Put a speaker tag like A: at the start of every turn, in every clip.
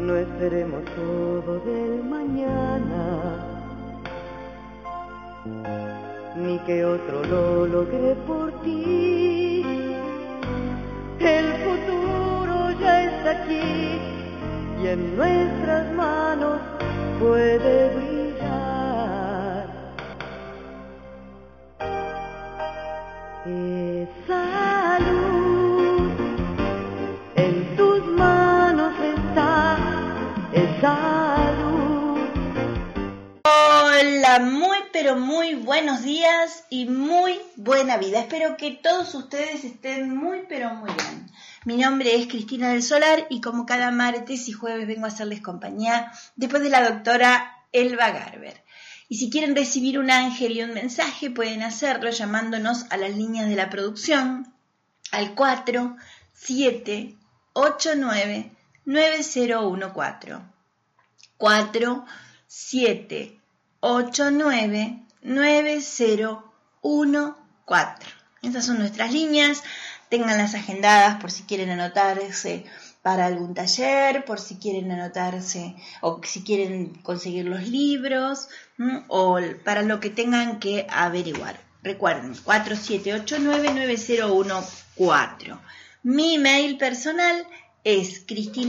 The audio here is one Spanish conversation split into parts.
A: No esperemos todo del mañana, ni que otro lo logre por ti. El futuro ya está aquí y en nuestras manos puede brillar. Esa luz en tus manos está, esa luz.
B: Hola, muy pero muy buenos días y muy buena vida. Espero que todos ustedes estén muy pero muy bien. Mi nombre es Cristina del Solar y como cada martes y jueves vengo a hacerles compañía después de la doctora Elba Garber. Y si quieren recibir un ángel y un mensaje pueden hacerlo llamándonos a las líneas de la producción al 4789-9014. 4789-9014. Estas son nuestras líneas. Ténganlas agendadas por si quieren anotarse para algún taller, por si quieren anotarse o si quieren conseguir los libros o para lo que tengan que averiguar. Recuerden, 4789-9014. Mi email personal es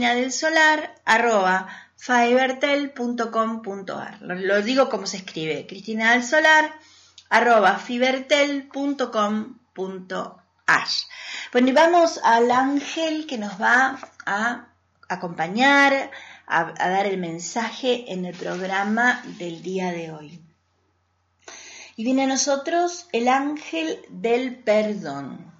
B: cristinadelsolar@fibertel.com.ar. Lo digo como se escribe, cristinadelsolar@fibertel.com.ar. Bueno, y vamos al ángel que nos va a acompañar, a dar el mensaje en el programa del día de hoy. Y viene a nosotros el ángel del perdón.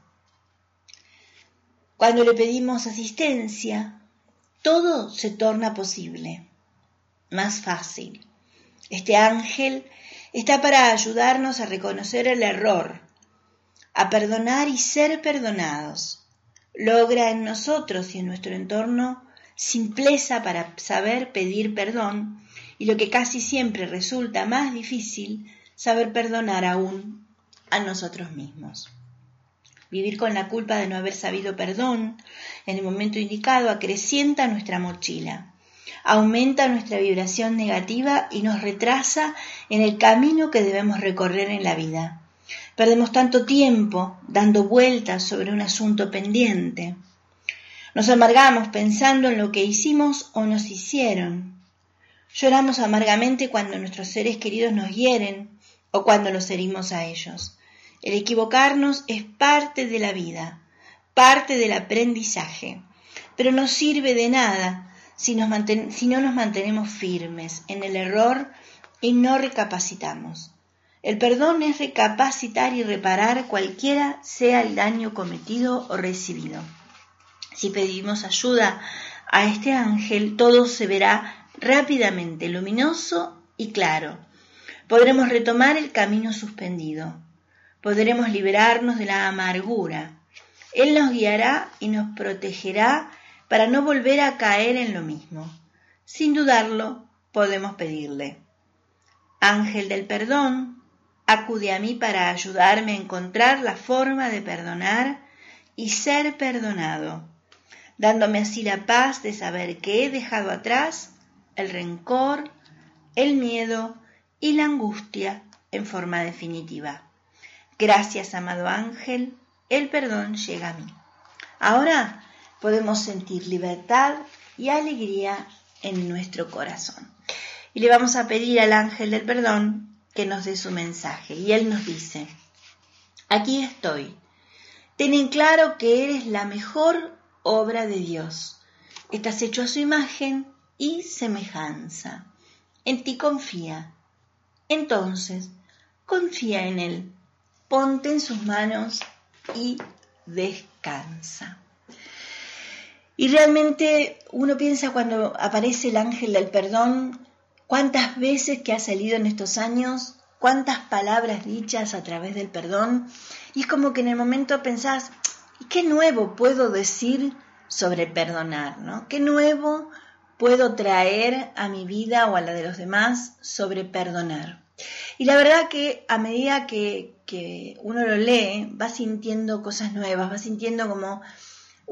B: Cuando le pedimos asistencia, todo se torna posible, más fácil. Este ángel está para ayudarnos a reconocer el error, a perdonar y ser perdonados. Logra en nosotros y en nuestro entorno simpleza para saber pedir perdón y lo que casi siempre resulta más difícil, saber perdonar aún a nosotros mismos. Vivir con la culpa de no haber sabido perdón en el momento indicado acrecienta nuestra mochila, aumenta nuestra vibración negativa y nos retrasa en el camino que debemos recorrer en la vida. Perdemos tanto tiempo dando vueltas sobre un asunto pendiente. Nos amargamos pensando en lo que hicimos o nos hicieron. Lloramos amargamente cuando nuestros seres queridos nos hieren o cuando los herimos a ellos. El equivocarnos es parte de la vida, parte del aprendizaje, pero no sirve de nada si no nos mantenemos firmes en el error y no recapacitamos. El perdón es recapacitar y reparar cualquiera sea el daño cometido o recibido. Si pedimos ayuda a este ángel, todo se verá rápidamente, luminoso y claro. Podremos retomar el camino suspendido. Podremos liberarnos de la amargura. Él nos guiará y nos protegerá para no volver a caer en lo mismo. Sin dudarlo, podemos pedirle: Ángel del perdón, acude a mí para ayudarme a encontrar la forma de perdonar y ser perdonado, dándome así la paz de saber que he dejado atrás el rencor, el miedo y la angustia en forma definitiva. Gracias, amado ángel, el perdón llega a mí. Ahora podemos sentir libertad y alegría en nuestro corazón. Y le vamos a pedir al ángel del perdón que nos dé su mensaje. Y él nos dice: aquí estoy. Ten en claro que eres la mejor obra de Dios. Estás hecho a su imagen y semejanza. En ti confía. Entonces, confía en él. Ponte en sus manos y descansa. Y realmente uno piensa cuando aparece el ángel del perdón, cuántas veces que ha salido en estos años, cuántas palabras dichas a través del perdón, y es como que en el momento pensás, ¿qué nuevo puedo decir sobre perdonar, ¿no? ¿Qué nuevo puedo traer a mi vida o a la de los demás sobre perdonar? Y la verdad que a medida que uno lo lee, va sintiendo cosas nuevas, va sintiendo como,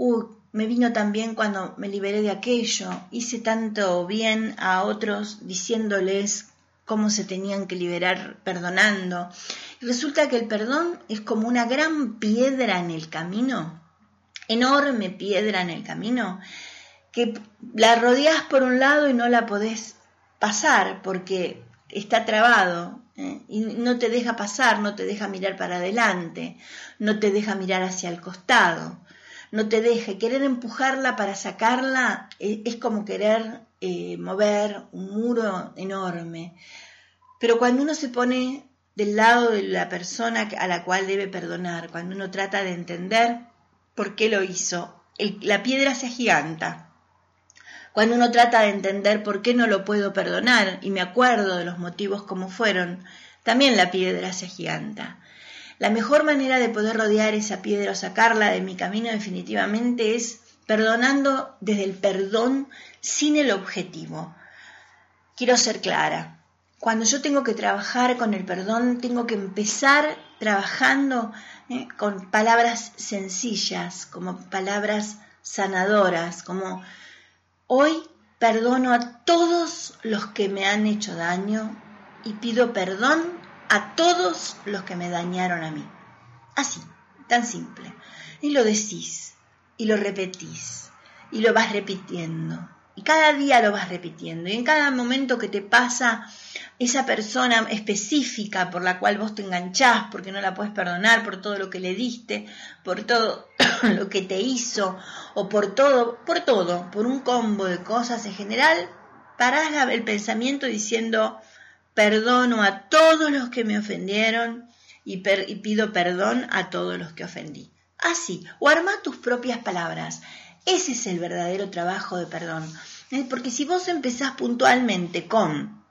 B: me vino también cuando me liberé de aquello, hice tanto bien a otros diciéndoles cómo se tenían que liberar perdonando. Y resulta que el perdón es como una gran piedra en el camino, enorme piedra en el camino, que la rodeás por un lado y no la podés pasar porque está trabado, y no te deja pasar, no te deja mirar para adelante, no te deja mirar hacia el costado, no te deja. Querer empujarla para sacarla es como querer mover un muro enorme. Pero cuando uno se pone del lado de la persona a la cual debe perdonar, cuando uno trata de entender por qué lo hizo, la piedra se agiganta. Cuando uno trata de entender por qué no lo puedo perdonar y me acuerdo de los motivos como fueron, también la piedra se agiganta. La mejor manera de poder rodear esa piedra o sacarla de mi camino definitivamente es perdonando desde el perdón sin el objetivo. Quiero ser clara. Cuando yo tengo que trabajar con el perdón, tengo que empezar trabajando con palabras sencillas, como palabras sanadoras, como hoy perdono a todos los que me han hecho daño y pido perdón a todos los que me dañaron a mí. Así, tan simple. Y lo decís, y lo repetís, y lo vas repitiendo. Y cada día lo vas repitiendo. Y en cada momento que te pasa esa persona específica por la cual vos te enganchás, porque no la puedes perdonar por todo lo que le diste, por todo lo que te hizo, o por un combo de cosas en general, parás el pensamiento diciendo, perdono a todos los que me ofendieron y pido perdón a todos los que ofendí. Así, o armá tus propias palabras. Ese es el verdadero trabajo de perdón. Porque si vos empezás puntualmente con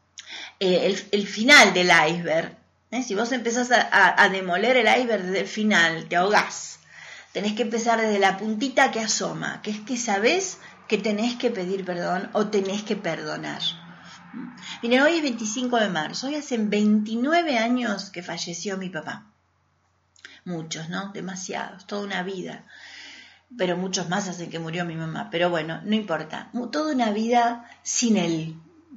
B: el final del iceberg, si vos empezás a demoler el iceberg desde el final, te ahogás. Tenés que empezar desde la puntita que asoma, que es que sabés que tenés que pedir perdón o tenés que perdonar. Miren, hoy es 25 de marzo, hoy hace 29 años que falleció mi papá. Muchos, ¿no? Demasiados, toda una vida. Pero muchos más hacen que murió mi mamá. Pero bueno, no importa. Toda una vida sin él.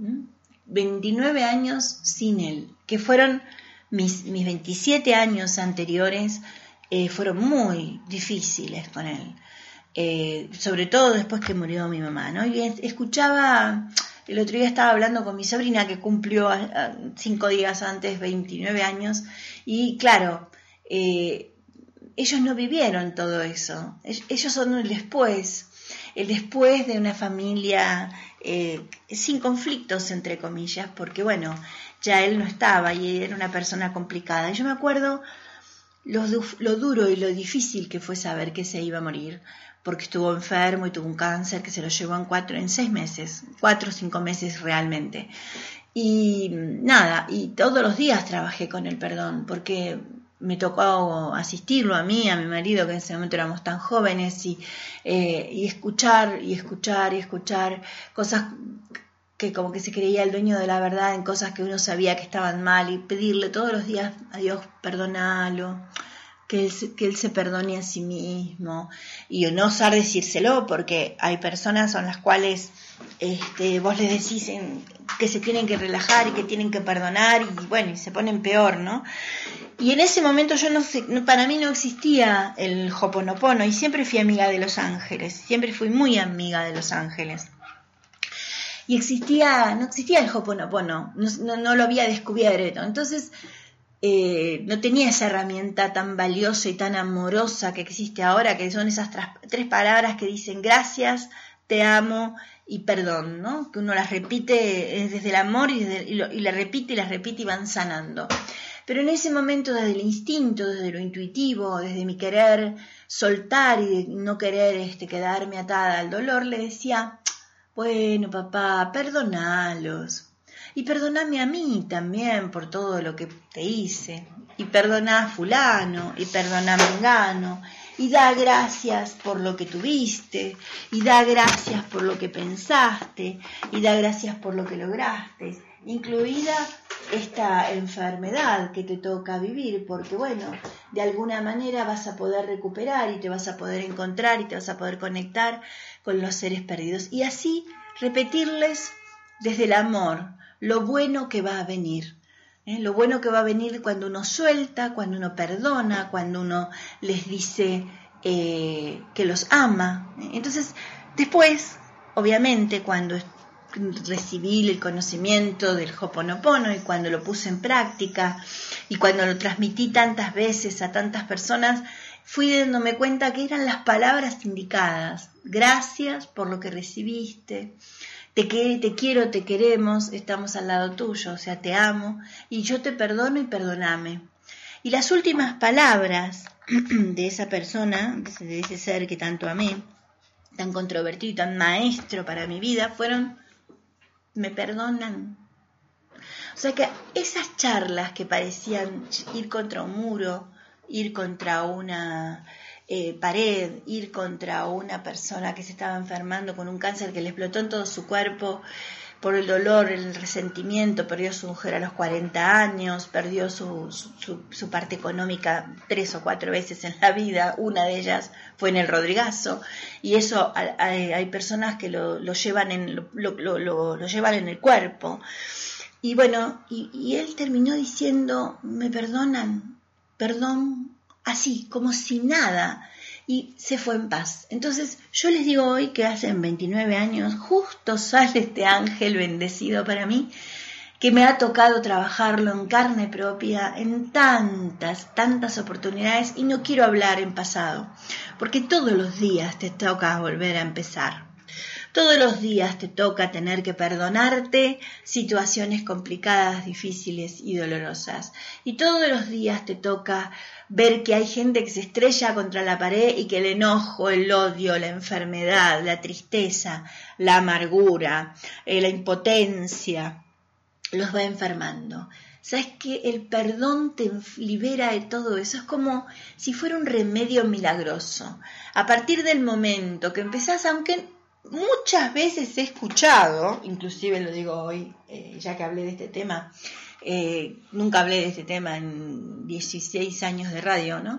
B: 29 años sin él. Que fueron mis 27 años anteriores, fueron muy difíciles con él. Sobre todo después que murió mi mamá, ¿no? Y escuchaba, el otro día estaba hablando con mi sobrina que cumplió 5 días antes 29 años. Y claro, ellos no vivieron todo eso, ellos son el después de una familia sin conflictos, entre comillas, porque bueno, ya él no estaba y era una persona complicada. Y yo me acuerdo lo duro y lo difícil que fue saber que se iba a morir, porque estuvo enfermo y tuvo un cáncer que se lo llevó en 6 meses, 4 o 5 meses realmente. Y nada, y todos los días trabajé con el perdón, porque me tocó asistirlo a mí, a mi marido, que en ese momento éramos tan jóvenes, y escuchar cosas que como que se creía el dueño de la verdad en cosas que uno sabía que estaban mal, y pedirle todos los días a Dios, perdonalo, que él se perdone a sí mismo, y no osar decírselo, porque hay personas a las cuales vos les decís que se tienen que relajar y que tienen que perdonar, y bueno, y se ponen peor, ¿no? Y en ese momento yo no sé, para mí no existía el Ho'oponopono, y siempre fui amiga de los ángeles, siempre fui muy amiga de los ángeles. Y no existía el Ho'oponopono, no lo había descubierto. Entonces no tenía esa herramienta tan valiosa y tan amorosa que existe ahora, que son esas 3 palabras que dicen gracias, te amo y perdón, ¿no? Que uno las repite desde el amor y la repite y van sanando. Pero en ese momento, desde el instinto, desde lo intuitivo, desde mi querer soltar y de no querer quedarme atada al dolor, le decía, bueno, papá, perdonalos. Y perdoname a mí también por todo lo que te hice. Y perdoná a fulano, y perdoná a mengano. Y da gracias por lo que tuviste. Y da gracias por lo que pensaste. Y da gracias por lo que lograste. incluida esta enfermedad que te toca vivir, porque bueno, de alguna manera vas a poder recuperar y te vas a poder encontrar y te vas a poder conectar con los seres perdidos. Y así repetirles desde el amor lo bueno que va a venir. Lo bueno que va a venir cuando uno suelta, cuando uno perdona, cuando uno les dice que los ama. Entonces, después, obviamente, cuando recibí el conocimiento del Ho'oponopono y cuando lo puse en práctica y cuando lo transmití tantas veces a tantas personas, fui dándome cuenta que eran las palabras indicadas. Gracias por lo que recibiste. Te quiero, te queremos, estamos al lado tuyo, o sea, te amo, y yo te perdono y perdoname. Y las últimas palabras de esa persona, de ese ser que tanto amé, tan controvertido y tan maestro para mi vida, fueron, me perdonan. O sea que esas charlas que parecían ir contra un muro, ir contra una pared, ir contra una persona que se estaba enfermando con un cáncer que le explotó en todo su cuerpo por el dolor, el resentimiento, perdió su mujer a los 40 años, perdió su parte económica 3 o 4 veces en la vida, una de ellas fue en el Rodrigazo, y eso hay personas que lo llevan lo llevan en el cuerpo. Y bueno, y él terminó diciendo, me perdonan, perdón, así, como si nada, y se fue en paz. Entonces, yo les digo hoy que hace 29 años, justo sale este ángel bendecido para mí, que me ha tocado trabajarlo en carne propia en tantas oportunidades, y no quiero hablar en pasado, porque todos los días te toca volver a empezar. Todos los días te toca tener que perdonarte situaciones complicadas, difíciles y dolorosas. Y todos los días te toca ver que hay gente que se estrella contra la pared y que el enojo, el odio, la enfermedad, la tristeza, la amargura, la impotencia, los va enfermando. ¿Sabes qué? El perdón te libera de todo eso. Es como si fuera un remedio milagroso. A partir del momento que empezás, aunque muchas veces he escuchado, inclusive lo digo hoy, ya que hablé de este tema, nunca hablé de este tema en 16 años de radio, ¿no?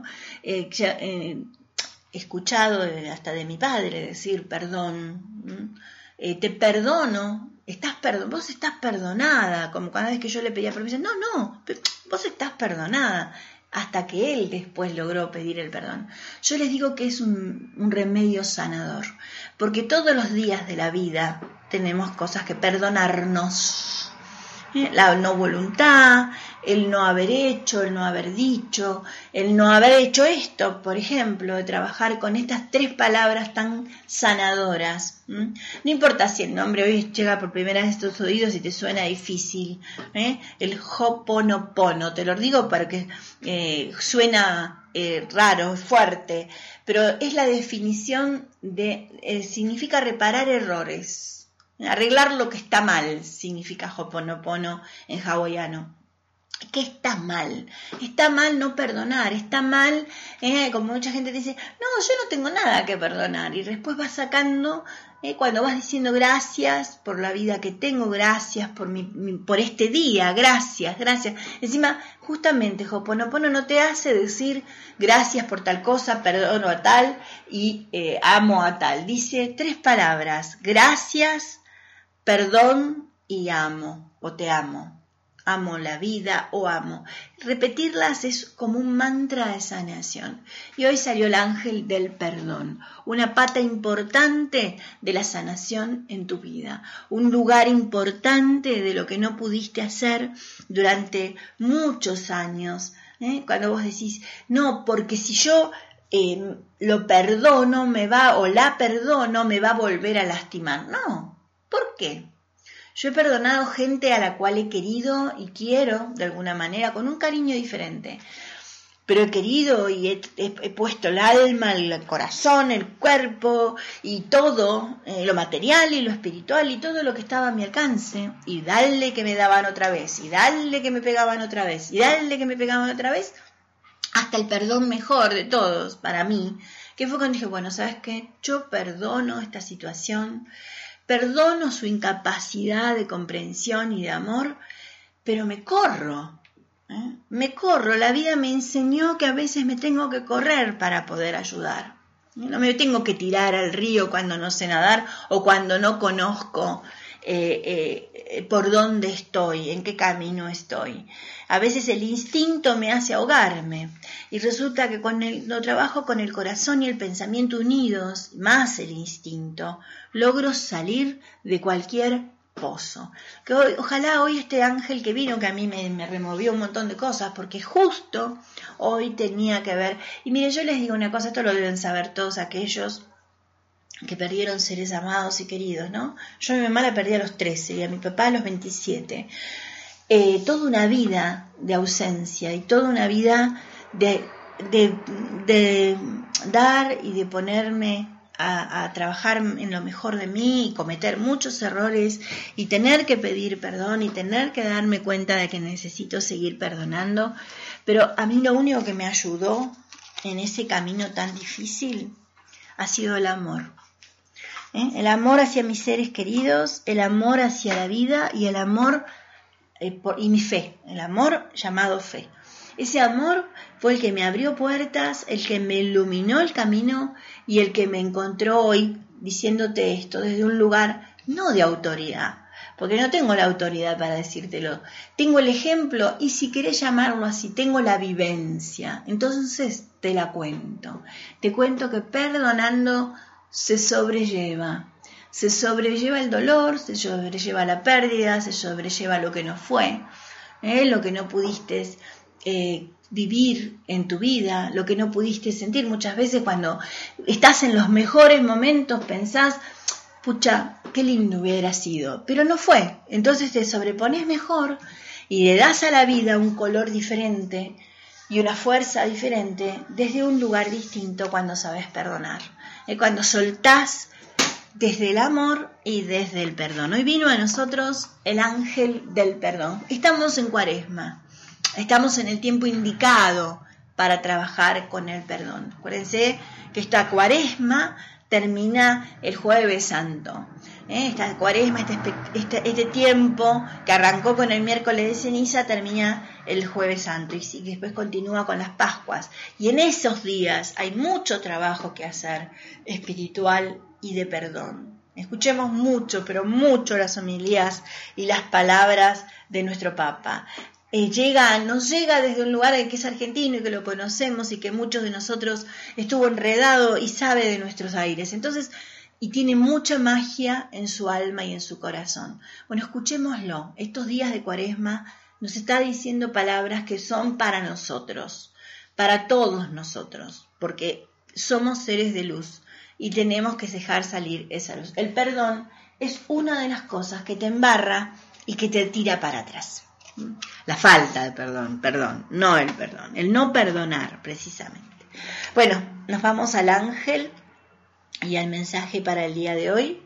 B: He escuchado hasta de mi padre decir perdón, te perdono, vos estás perdonada, como cada vez que yo le pedía permiso, no, vos estás perdonada, hasta que él después logró pedir el perdón. Yo les digo que es un remedio sanador, porque todos los días de la vida tenemos cosas que perdonarnos. La no voluntad, el no haber hecho, el no haber dicho, el no haber hecho esto, por ejemplo, de trabajar con estas 3 palabras tan sanadoras. No importa si el nombre hoy llega por primera vez a tus oídos y te suena difícil. El Ho'oponopono, te lo digo porque suena raro, fuerte, pero es la definición de, significa reparar errores. Arreglar lo que está mal significa Ho'oponopono en hawaiano. ¿Qué está mal? Está mal no perdonar, está mal, como mucha gente dice, no, yo no tengo nada que perdonar, y después vas sacando, cuando vas diciendo gracias por la vida que tengo, gracias por este día, gracias. Encima, justamente Ho'oponopono no te hace decir gracias por tal cosa, perdono a tal y amo a tal. Dice 3 palabras, gracias, perdón y amo, o te amo. Amo la vida o amo. Repetirlas es como un mantra de sanación. Y hoy salió el ángel del perdón, una pata importante de la sanación en tu vida, un lugar importante de lo que no pudiste hacer durante muchos años. Cuando vos decís, no, porque si yo lo perdono o la perdono me va a volver a lastimar. No, ¿por qué? Yo he perdonado gente a la cual he querido y quiero de alguna manera con un cariño diferente, pero he querido y he puesto el alma, el corazón, el cuerpo y todo, lo material y lo espiritual y todo lo que estaba a mi alcance, y dale que me daban otra vez, y dale que me pegaban otra vez, y dale que me pegaban otra vez, hasta el perdón mejor de todos para mí, que fue cuando dije, bueno, ¿sabes qué? Yo perdono esta situación, perdono su incapacidad de comprensión y de amor, pero me corro. Me corro, la vida me enseñó que a veces me tengo que correr para poder ayudar. No me tengo que tirar al río cuando no sé nadar o cuando no conozco por dónde estoy, en qué camino estoy. A veces el instinto me hace ahogarme y resulta que cuando trabajo con el corazón y el pensamiento unidos, más el instinto, logro salir de cualquier pozo. Que ojalá hoy este ángel que vino, que a mí me removió un montón de cosas, porque justo hoy tenía que ver, y mire, yo les digo una cosa, esto lo deben saber todos aquellos que perdieron seres amados y queridos, ¿no? Yo a mi mamá la perdí a los 13 y a mi papá a los 27. Toda una vida de ausencia y toda una vida de dar y de ponerme a trabajar en lo mejor de mí y cometer muchos errores y tener que pedir perdón y tener que darme cuenta de que necesito seguir perdonando. Pero a mí lo único que me ayudó en ese camino tan difícil ha sido el amor. El amor hacia mis seres queridos, el amor hacia la vida y el amor y mi fe, el amor llamado fe. Ese amor fue el que me abrió puertas, el que me iluminó el camino y el que me encontró hoy diciéndote esto desde un lugar no de autoridad, porque no tengo la autoridad para decírtelo. Tengo el ejemplo y si querés llamarlo así, tengo la vivencia. Entonces te la cuento. Te cuento que perdonando se sobrelleva. Se sobrelleva el dolor, se sobrelleva la pérdida, se sobrelleva lo que no fue, lo que no pudiste vivir en tu vida, lo que no pudiste sentir. Muchas veces cuando estás en los mejores momentos pensás, pucha, qué lindo hubiera sido, pero no fue. Entonces te sobrepones mejor y le das a la vida un color diferente y una fuerza diferente desde un lugar distinto cuando sabes perdonar, cuando soltás desde el amor y desde el perdón. Hoy vino a nosotros el ángel del perdón. Estamos en Cuaresma. Estamos en el tiempo indicado para trabajar con el perdón. Acuérdense que esta Cuaresma termina el Jueves Santo. Esta Cuaresma, este tiempo que arrancó con el miércoles de ceniza, termina el Jueves Santo y después continúa con las Pascuas. Y en esos días hay mucho trabajo que hacer espiritual y de perdón. Escuchemos mucho, pero mucho las homilías y las palabras de nuestro Papa. Nos llega desde un lugar que es argentino y que lo conocemos y que muchos de nosotros estuvo enredado y sabe de nuestros aires. Entonces, y tiene mucha magia en su alma y en su corazón. Bueno, escuchémoslo. Estos días de Cuaresma nos está diciendo palabras que son para nosotros, para todos nosotros, porque somos seres de luz y tenemos que dejar salir esa luz. El perdón es una de las cosas que te embarra y que te tira para atrás. La falta de perdón, no el perdón, el no perdonar precisamente. Bueno, nos vamos al ángel y al mensaje para el día de hoy.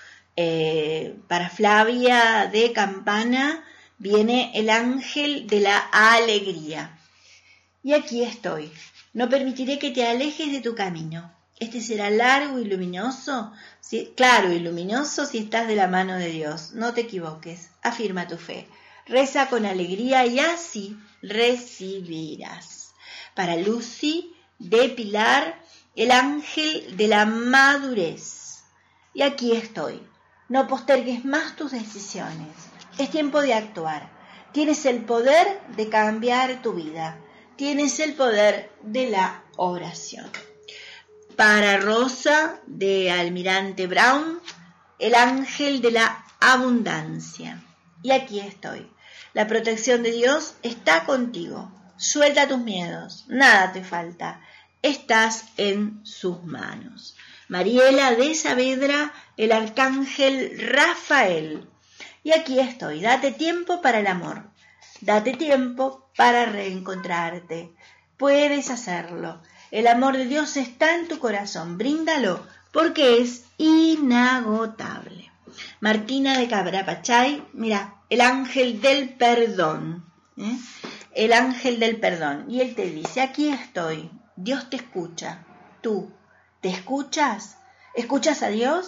B: Para Flavia de Campana viene el ángel de la alegría. Y aquí estoy. No permitiré que te alejes de tu camino. Este será largo y luminoso, claro y luminoso si estás de la mano de Dios. No te equivoques, afirma tu fe. Reza con alegría y así recibirás. Para Lucy de Pilar, el ángel de la madurez. Y aquí estoy. No postergues más tus decisiones. Es tiempo de actuar. Tienes el poder de cambiar tu vida. Tienes el poder de la oración. Para Rosa de Almirante Brown, el ángel de la abundancia. Y aquí estoy. La protección de Dios está contigo. Suelta tus miedos. Nada te falta. Estás en sus manos. Mariela de Saavedra, el arcángel Rafael. Y aquí estoy. Date tiempo para el amor. Date tiempo para reencontrarte. Puedes hacerlo. El amor de Dios está en tu corazón. Bríndalo porque es inagotable. Martina de Cabrapachay, mira, el ángel del perdón. El ángel del perdón. Y él te dice, aquí estoy. Dios te escucha. ¿Tú te escuchas? ¿Escuchas a Dios?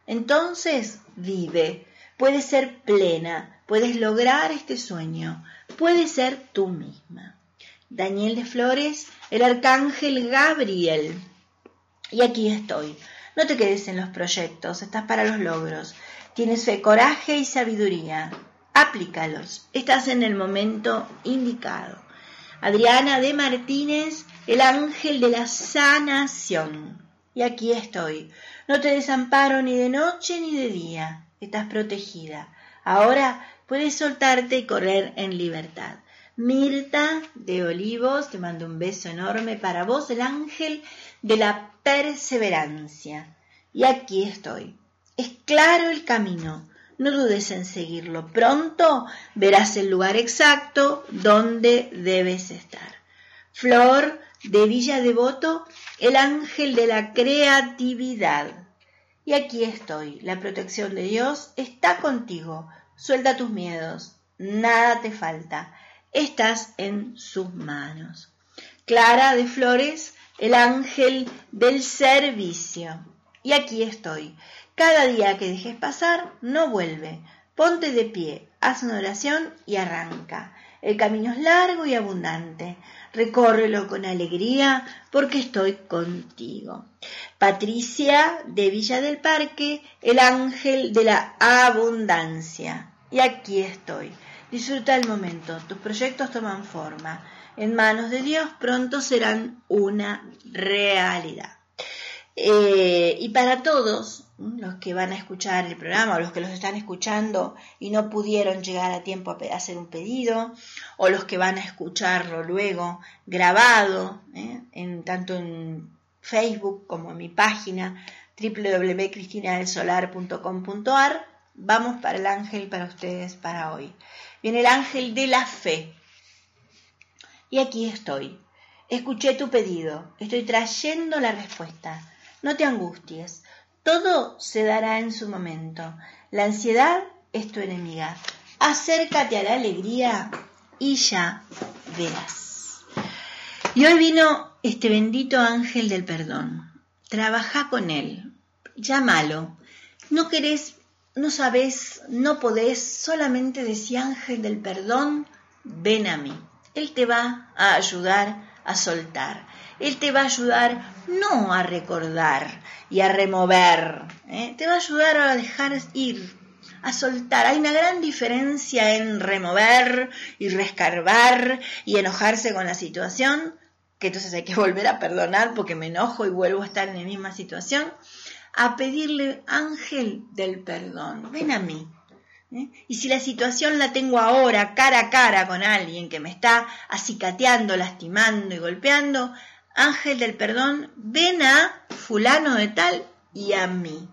B: Entonces vive, puedes ser plena, puedes lograr este sueño, puedes ser tú misma. Daniel de Flores, el arcángel Gabriel. Y aquí estoy. No te quedes en los proyectos, estás para los logros. Tienes fe, coraje y sabiduría. Aplícalos, estás en el momento indicado. Adriana de Martínez, el ángel de la sanación. Y aquí estoy. No te desamparo ni de noche ni de día. Estás protegida. Ahora puedes soltarte y correr en libertad. Mirta de Olivos, te mando un beso enorme para vos, el ángel de la perseverancia. Y aquí estoy. Es claro el camino. No dudes en seguirlo. Pronto verás el lugar exacto donde debes estar. Flor de Villa Devoto, el ángel de la creatividad. Y aquí estoy. La protección de Dios está contigo. Suelta tus miedos. Nada te falta. Estás en sus manos. Clara de Flores, el ángel del servicio. Y aquí estoy. Cada día que dejes pasar, no vuelve. Ponte de pie, haz una oración y arranca. El camino es largo y abundante. Recórrelo con alegría porque estoy contigo. Patricia de Villa del Parque, el ángel de la abundancia. Y aquí estoy. Disfruta el momento. Tus proyectos toman forma. En manos de Dios pronto serán una realidad. Y para todos los que van a escuchar el programa o los que los están escuchando y no pudieron llegar a tiempo a hacer un pedido, o los que van a escucharlo luego grabado, tanto en Facebook como en mi página www.cristinadelsolar.com.ar, vamos para el ángel para ustedes para hoy. Viene el ángel de la fe. Y aquí estoy. Escuché tu pedido. Estoy trayendo la respuesta. No te angusties. Todo se dará en su momento. La ansiedad es tu enemiga. Acércate a la alegría y ya verás. Y hoy vino este bendito ángel del perdón. Trabaja con él. Llámalo. No querés, no sabés, no podés. Solamente decía ángel del perdón, ven a mí. Él te va a ayudar a soltar. Él te va a ayudar no a recordar y a remover. Te va a ayudar a dejar ir, a soltar. Hay una gran diferencia en remover y rescarbar y enojarse con la situación, que entonces hay que volver a perdonar porque me enojo y vuelvo a estar en la misma situación, a pedirle, ángel del perdón, ven a mí. Y si la situación la tengo ahora cara a cara con alguien que me está acicateando, lastimando y golpeando, ángel del perdón, ven a fulano de tal y a mí.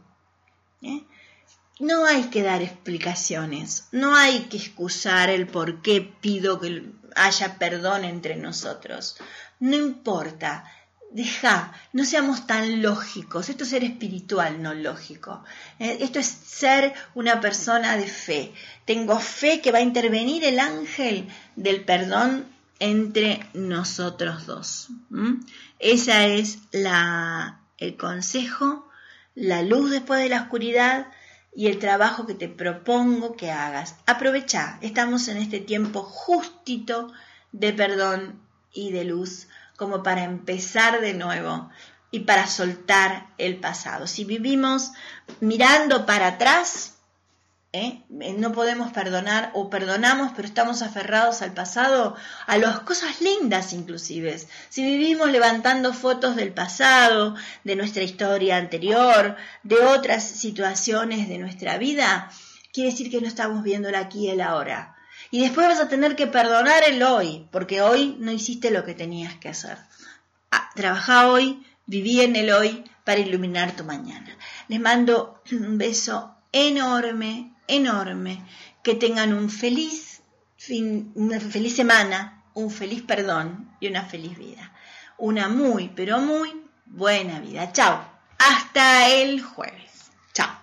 B: No hay que dar explicaciones, no hay que excusar el por qué pido que haya perdón entre nosotros. No importa. No seamos tan lógicos. Esto es ser espiritual, no lógico. Esto es ser una persona de fe. Tengo fe que va a intervenir el ángel del perdón entre nosotros dos. Esa es el consejo, la luz después de la oscuridad y el trabajo que te propongo que hagas. Aprovecha, estamos en este tiempo justito de perdón y de luz, como para empezar de nuevo y para soltar el pasado. Si vivimos mirando para atrás, no podemos perdonar o perdonamos, pero estamos aferrados al pasado, a las cosas lindas inclusive. Si vivimos levantando fotos del pasado, de nuestra historia anterior, de otras situaciones de nuestra vida, quiere decir que no estamos viendo el aquí y el ahora. Y después vas a tener que perdonar el hoy, porque hoy no hiciste lo que tenías que hacer. Trabajá hoy, viví en el hoy para iluminar tu mañana. Les mando un beso enorme, enorme. Que tengan una feliz semana, un feliz perdón y una feliz vida. Una muy, pero muy buena vida. Chao. Hasta el jueves. Chao.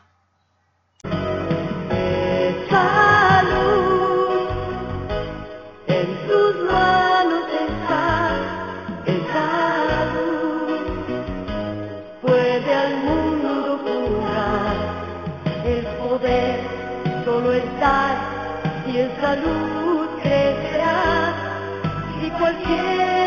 A: salud crecerá y cualquier